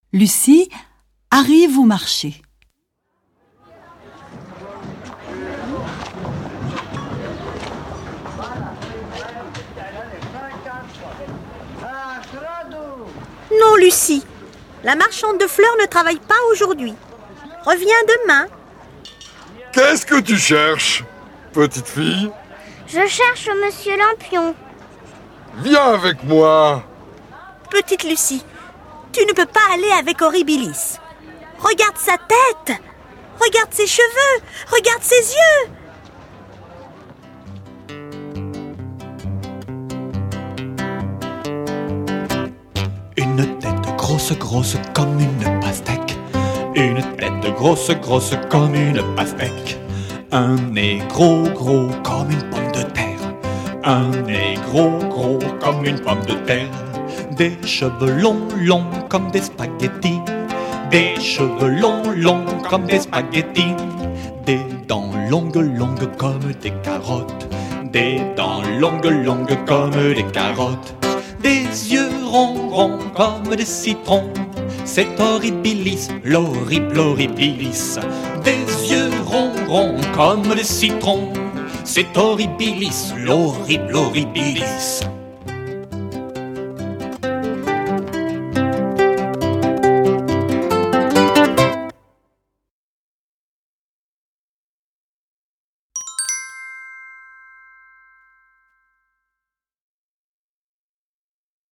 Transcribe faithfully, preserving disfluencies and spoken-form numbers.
Lucie arrive au marché. Non, Lucie, la marchande de fleurs ne travaille pas aujourd'hui. Reviens demain. Qu'est-ce que tu cherches, petite fille? Je cherche Monsieur Lampion. Viens avec moi. Petite Lucie, tu ne peux pas aller avec Horribilis. Regarde sa tête, regarde ses cheveux, regarde ses yeux. Une tête grosse, grosse comme une pastèque. Une tête grosse, grosse comme une pastèque. Un nez gros, gros comme une pomme de terre. Un nez gros, gros comme une pomme de terre. Des cheveux longs, longs comme des spaghettis. Des cheveux longs, longs comme des spaghettis. Des dents longues, longues comme des carottes. Des dents longues, longues comme des carottes. Des yeux ronds, ronds comme des citrons. C'est Horribilis, l'horrible Horribilis. Des yeux ronds, ronds comme des citrons. C'est Horribilis, l'horrible Horribilis.